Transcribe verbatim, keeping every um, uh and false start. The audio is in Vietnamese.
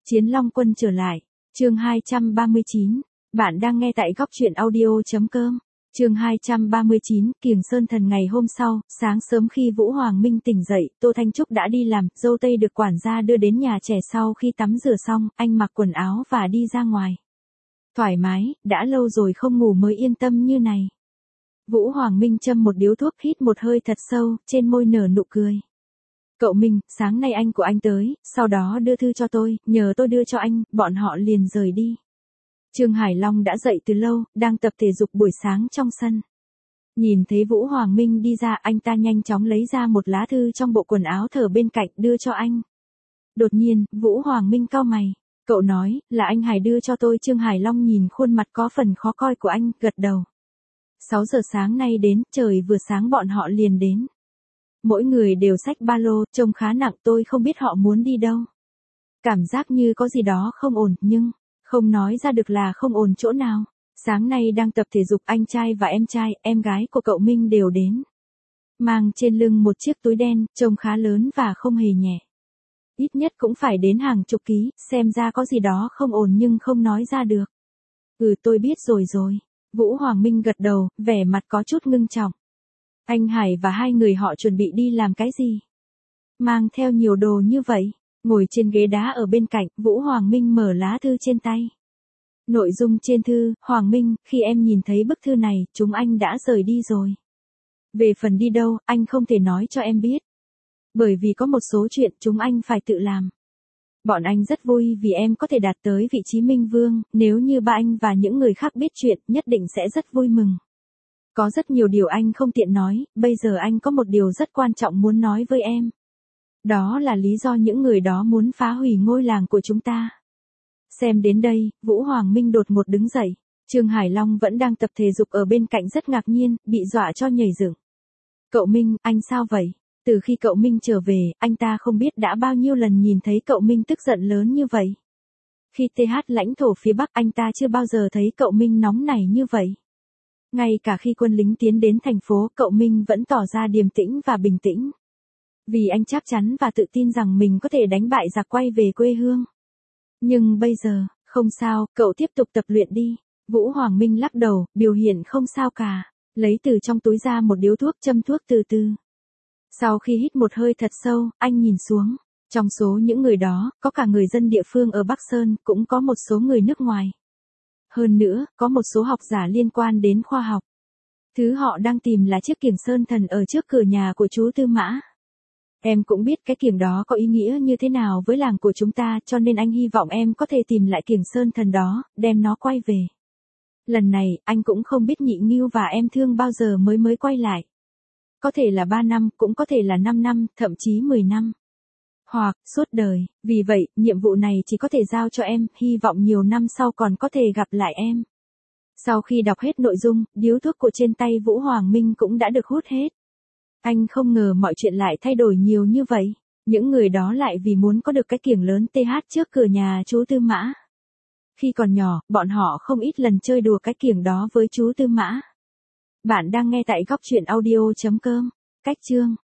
Chiến Long Quân trở lại. Chương hai trăm ba mươi chín. Bạn đang nghe tại góc truyện audio chấm com. Chương hai trăm ba mươi chín, Kiềng Sơn Thần. Ngày hôm sau, sáng sớm khi Vũ Hoàng Minh tỉnh dậy, Tô Thanh Trúc đã đi làm, dâu tây được quản gia đưa đến nhà trẻ. Sau khi tắm rửa xong, anh mặc quần áo và đi ra ngoài. Thoải mái, đã lâu rồi không ngủ mới yên tâm như này. Vũ Hoàng Minh châm một điếu thuốc, hít một hơi thật sâu, trên môi nở nụ cười. Cậu Minh, sáng nay anh của anh tới, sau đó đưa thư cho tôi, nhờ tôi đưa cho anh, bọn họ liền rời đi. Trương Hải Long đã dậy từ lâu, đang tập thể dục buổi sáng trong sân. Nhìn thấy Vũ Hoàng Minh đi ra, anh ta nhanh chóng lấy ra một lá thư trong bộ quần áo thở bên cạnh, đưa cho anh. Đột nhiên, Vũ Hoàng Minh cau mày. Cậu nói, là anh Hải đưa cho tôi. Trương Hải Long nhìn khuôn mặt có phần khó coi của anh, gật đầu. sáu giờ sáng nay đến, trời vừa sáng bọn họ liền đến. Mỗi người đều xách ba lô, trông khá nặng, tôi không biết họ muốn đi đâu. Cảm giác như có gì đó không ổn, nhưng không nói ra được là không ổn chỗ nào. Sáng nay đang tập thể dục, anh trai và em trai, em gái của cậu Minh đều đến. Mang trên lưng một chiếc túi đen, trông khá lớn và không hề nhẹ. Ít nhất cũng phải đến hàng chục ký, xem ra có gì đó không ổn nhưng không nói ra được. Ừ, tôi biết rồi rồi. Vũ Hoàng Minh gật đầu, vẻ mặt có chút ngưng trọng. Anh Hải và hai người họ chuẩn bị đi làm cái gì? Mang theo nhiều đồ như vậy. Ngồi trên ghế đá ở bên cạnh, Vũ Hoàng Minh mở lá thư trên tay. Nội dung trên thư: Hoàng Minh, khi em nhìn thấy bức thư này, chúng anh đã rời đi rồi. Về phần đi đâu, anh không thể nói cho em biết. Bởi vì có một số chuyện chúng anh phải tự làm. Bọn anh rất vui vì em có thể đạt tới vị trí Minh Vương, nếu như ba anh và những người khác biết chuyện, nhất định sẽ rất vui mừng. Có rất nhiều điều anh không tiện nói, bây giờ anh có một điều rất quan trọng muốn nói với em. Đó là lý do những người đó muốn phá hủy ngôi làng của chúng ta. Xem đến đây, Vũ Hoàng Minh đột ngột đứng dậy. Trương Hải Long vẫn đang tập thể dục ở bên cạnh rất ngạc nhiên, bị dọa cho nhảy dựng. Cậu Minh, anh sao vậy? Từ khi cậu Minh trở về, anh ta không biết đã bao nhiêu lần nhìn thấy cậu Minh tức giận lớn như vậy. Khi tê hát lãnh thổ phía Bắc, anh ta chưa bao giờ thấy cậu Minh nóng nảy như vậy. Ngay cả khi quân lính tiến đến thành phố, cậu Minh vẫn tỏ ra điềm tĩnh và bình tĩnh. Vì anh chắc chắn và tự tin rằng mình có thể đánh bại giặc, quay về quê hương. Nhưng bây giờ, không sao, cậu tiếp tục tập luyện đi. Vũ Hoàng Minh lắc đầu, biểu hiện không sao cả. Lấy từ trong túi ra một điếu thuốc, châm thuốc từ từ. Sau khi hít một hơi thật sâu, anh nhìn xuống. Trong số những người đó, có cả người dân địa phương ở Bắc Sơn, cũng có một số người nước ngoài. Hơn nữa, có một số học giả liên quan đến khoa học. Thứ họ đang tìm là chiếc kiềng Sơn Thần ở trước cửa nhà của chú Tư Mã. Em cũng biết cái kiềng đó có ý nghĩa như thế nào với làng của chúng ta, cho nên anh hy vọng em có thể tìm lại kiềng Sơn Thần đó, đem nó quay về. Lần này, anh cũng không biết Nhị Ngưu và em Thương bao giờ mới mới quay lại. Có thể là ba năm, cũng có thể là năm năm, thậm chí mười năm. Hoặc, suốt đời. Vì vậy, nhiệm vụ này chỉ có thể giao cho em, hy vọng nhiều năm sau còn có thể gặp lại em. Sau khi đọc hết nội dung, điếu thuốc của trên tay Vũ Hoàng Minh cũng đã được hút hết. Anh không ngờ mọi chuyện lại thay đổi nhiều như vậy. Những người đó lại vì muốn có được cái kiềng lớn tê hát trước cửa nhà chú Tư Mã. Khi còn nhỏ, bọn họ không ít lần chơi đùa cái kiềng đó với chú Tư Mã. Bạn đang nghe tại góc truyện audio chấm com. Cách chương